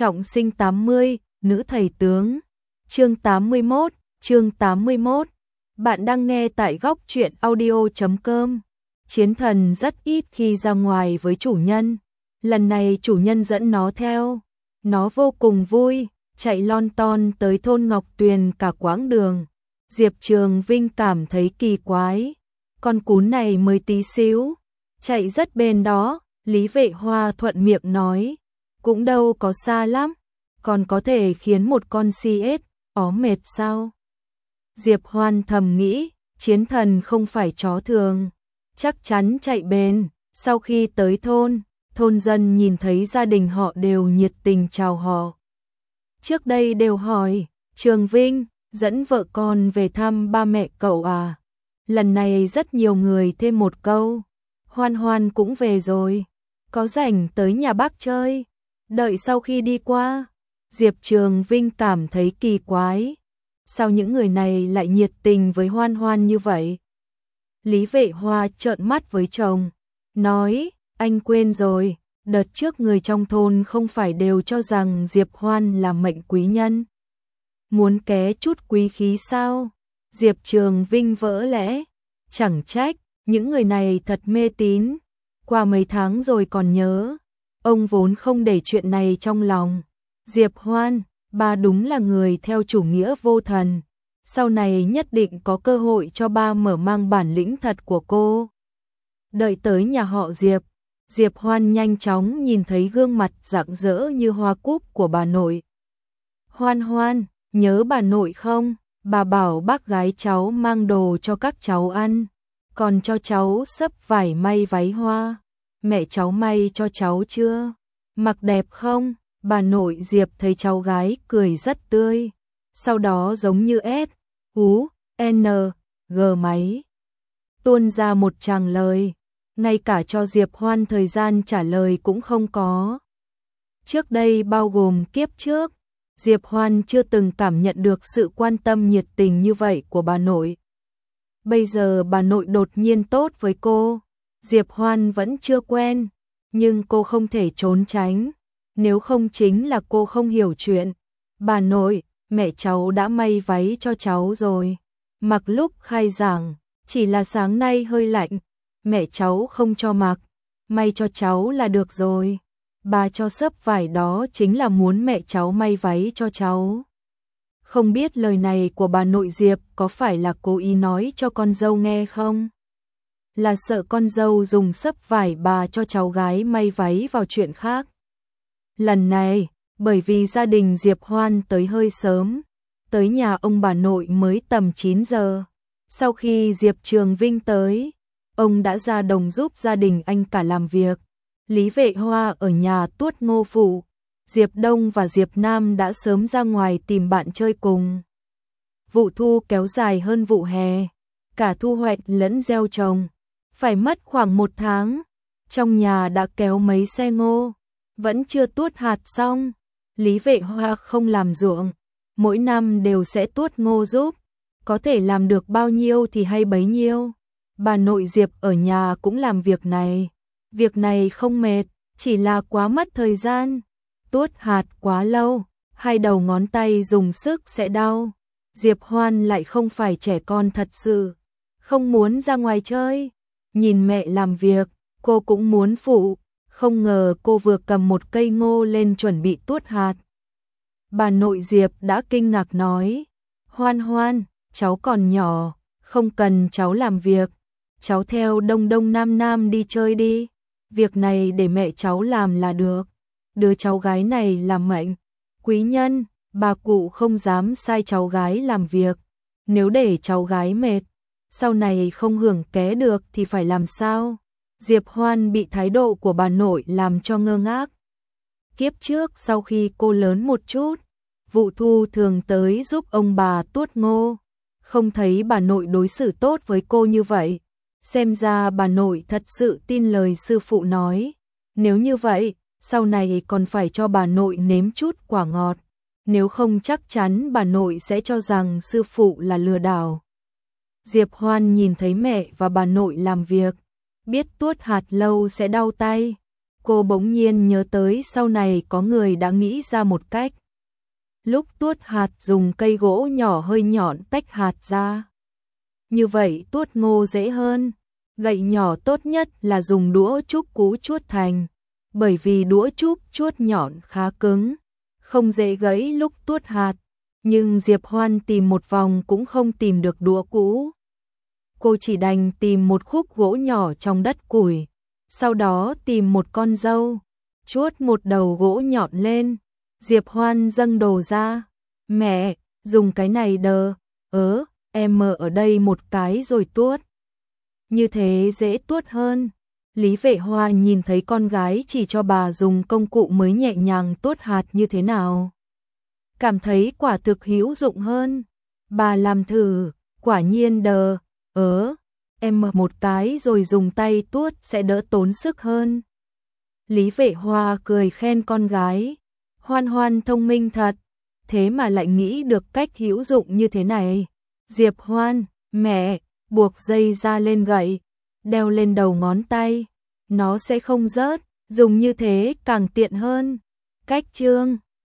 Trọng sinh 80, nữ thầy tướng. Chương 81. Bạn đang nghe tại góc truyện audio.com. Chiến thần rất ít khi ra ngoài với chủ nhân. Lần này chủ nhân dẫn nó theo. Nó vô cùng vui, chạy lon ton tới thôn Ngọc Tuyền cả quãng đường. Diệp Trường Vinh cảm thấy kỳ quái. Con cún này mới tí xíu, chạy rất bền đó. Lý Vệ Hoa thuận miệng nói. Cũng đâu có xa lắm, còn có thể khiến một con CS ó mệt sao? Diệp Hoan thầm nghĩ, chiến thần không phải chó thường, chắc chắn chạy bền. Sau khi tới thôn dân nhìn thấy gia đình họ đều nhiệt tình chào họ. Trước đây đều hỏi, Trường Vinh, dẫn vợ con về thăm ba mẹ cậu à? Lần này rất nhiều người thêm một câu, Hoan Hoan cũng về rồi, có rảnh tới nhà bác chơi. Đợi sau khi đi qua, Diệp Trường Vinh cảm thấy kỳ quái. Sao những người này lại nhiệt tình với Hoan Hoan như vậy? Lý Vệ Hoa trợn mắt với chồng, nói, anh quên rồi, đợt trước người trong thôn không phải đều cho rằng Diệp Hoan là mệnh quý nhân. Muốn ké chút quý khí sao? Diệp Trường Vinh vỡ lẽ, chẳng trách, những người này thật mê tín. Qua mấy tháng rồi còn nhớ. Ông vốn không để chuyện này trong lòng. Diệp Hoan, ba đúng là người theo chủ nghĩa vô thần. Sau này nhất định có cơ hội cho ba mở mang bản lĩnh thật của cô. Đợi tới nhà họ Diệp, Diệp Hoan nhanh chóng nhìn thấy gương mặt rạng rỡ như hoa cúc của bà nội. Hoan Hoan, nhớ bà nội không? Bà bảo bác gái cháu mang đồ cho các cháu ăn, còn cho cháu xấp vải may váy hoa. Mẹ cháu may cho cháu chưa? Mặc đẹp không? Bà nội Diệp thấy cháu gái cười rất tươi. Sau đó giống như S.U.N.G máy tuôn ra một tràng lời. Ngay cả cho Diệp Hoan thời gian trả lời cũng không có. Trước đây bao gồm kiếp trước, Diệp Hoan chưa từng cảm nhận được sự quan tâm nhiệt tình như vậy của bà nội. Bây giờ bà nội đột nhiên tốt với cô. Diệp Hoan vẫn chưa quen, nhưng cô không thể trốn tránh, nếu không chính là cô không hiểu chuyện. Bà nội, mẹ cháu đã may váy cho cháu rồi, mặc lúc khai giảng, chỉ là sáng nay hơi lạnh, mẹ cháu không cho mặc, may cho cháu là được rồi. Bà cho xấp vải đó chính là muốn mẹ cháu may váy cho cháu. Không biết lời này của bà nội Diệp có phải là cố ý nói cho con dâu nghe không? Là sợ con dâu dùng xấp vải bà cho cháu gái may váy vào chuyện khác. Lần này, bởi vì gia đình Diệp Hoan tới hơi sớm, tới nhà ông bà nội mới tầm 9 giờ. Sau khi Diệp Trường Vinh tới, ông đã ra đồng giúp gia đình anh cả làm việc. Lý Vệ Hoa ở nhà tuốt ngô phụ, Diệp Đông và Diệp Nam đã sớm ra ngoài tìm bạn chơi cùng. Vụ thu kéo dài hơn vụ hè, cả thu hoạch lẫn gieo trồng. Phải mất khoảng 1 tháng, trong nhà đã kéo mấy xe ngô, vẫn chưa tuốt hạt xong. Lý Vệ Hoa không làm ruộng, mỗi năm đều sẽ tuốt ngô giúp, có thể làm được bao nhiêu thì hay bấy nhiêu. Bà nội Diệp ở nhà cũng làm việc này không mệt, chỉ là quá mất thời gian. Tuốt hạt quá lâu, hai đầu ngón tay dùng sức sẽ đau. Diệp Hoan lại không phải trẻ con thật sự, không muốn ra ngoài chơi. Nhìn mẹ làm việc, cô cũng muốn phụ, không ngờ cô vừa cầm một cây ngô lên chuẩn bị tuốt hạt. Bà nội Diệp đã kinh ngạc nói, Hoan Hoan, cháu còn nhỏ, không cần cháu làm việc, cháu theo Đông Đông Nam Nam đi chơi đi, việc này để mẹ cháu làm là được. Đứa cháu gái này là mệnh quý nhân, bà cụ không dám sai cháu gái làm việc, nếu để cháu gái mệt, sau này không hưởng ké được thì phải làm sao? Diệp Hoan bị thái độ của bà nội làm cho ngơ ngác. Kiếp trước sau khi cô lớn một chút, vụ thu thường tới giúp ông bà tuốt ngô, không thấy bà nội đối xử tốt với cô như vậy. Xem ra bà nội thật sự tin lời sư phụ nói. Nếu như vậy, sau này còn phải cho bà nội nếm chút quả ngọt, nếu không chắc chắn bà nội sẽ cho rằng sư phụ là lừa đảo. Diệp Hoan nhìn thấy mẹ và bà nội làm việc, biết tuốt hạt lâu sẽ đau tay, Cô bỗng nhiên nhớ tới sau này có người đã nghĩ ra một cách. Lúc tuốt hạt dùng cây gỗ nhỏ hơi nhọn tách hạt ra. Như vậy tuốt ngô dễ hơn. Gậy nhỏ tốt nhất là dùng đũa trúc cú chuốt thành, bởi vì đũa trúc chuốt nhọn khá cứng, không dễ gãy lúc tuốt hạt. Nhưng Diệp Hoan tìm một vòng cũng không tìm được đũa cũ. Cô chỉ đành tìm một khúc gỗ nhỏ trong đất củi, sau đó tìm một con dâu, chuốt một đầu gỗ nhọn lên. Diệp Hoan dâng đồ ra. Mẹ, dùng cái này đờ, em mở ở đây một cái rồi tuốt. Như thế dễ tuốt hơn. Lý Vệ Hoa nhìn thấy con gái chỉ cho bà dùng công cụ mới nhẹ nhàng tuốt hạt như thế nào. Cảm thấy quả thực hữu dụng hơn. Bà làm thử, quả nhiên đờ, em mở một cái rồi dùng tay tuốt sẽ đỡ tốn sức hơn. Lý Vệ Hoa cười khen con gái. Hoan Hoan thông minh thật, thế mà lại nghĩ được cách hữu dụng như thế này. Diệp Hoan, mẹ, buộc dây ra lên gậy, đeo lên đầu ngón tay, nó sẽ không rớt, dùng như thế càng tiện hơn. Cách chương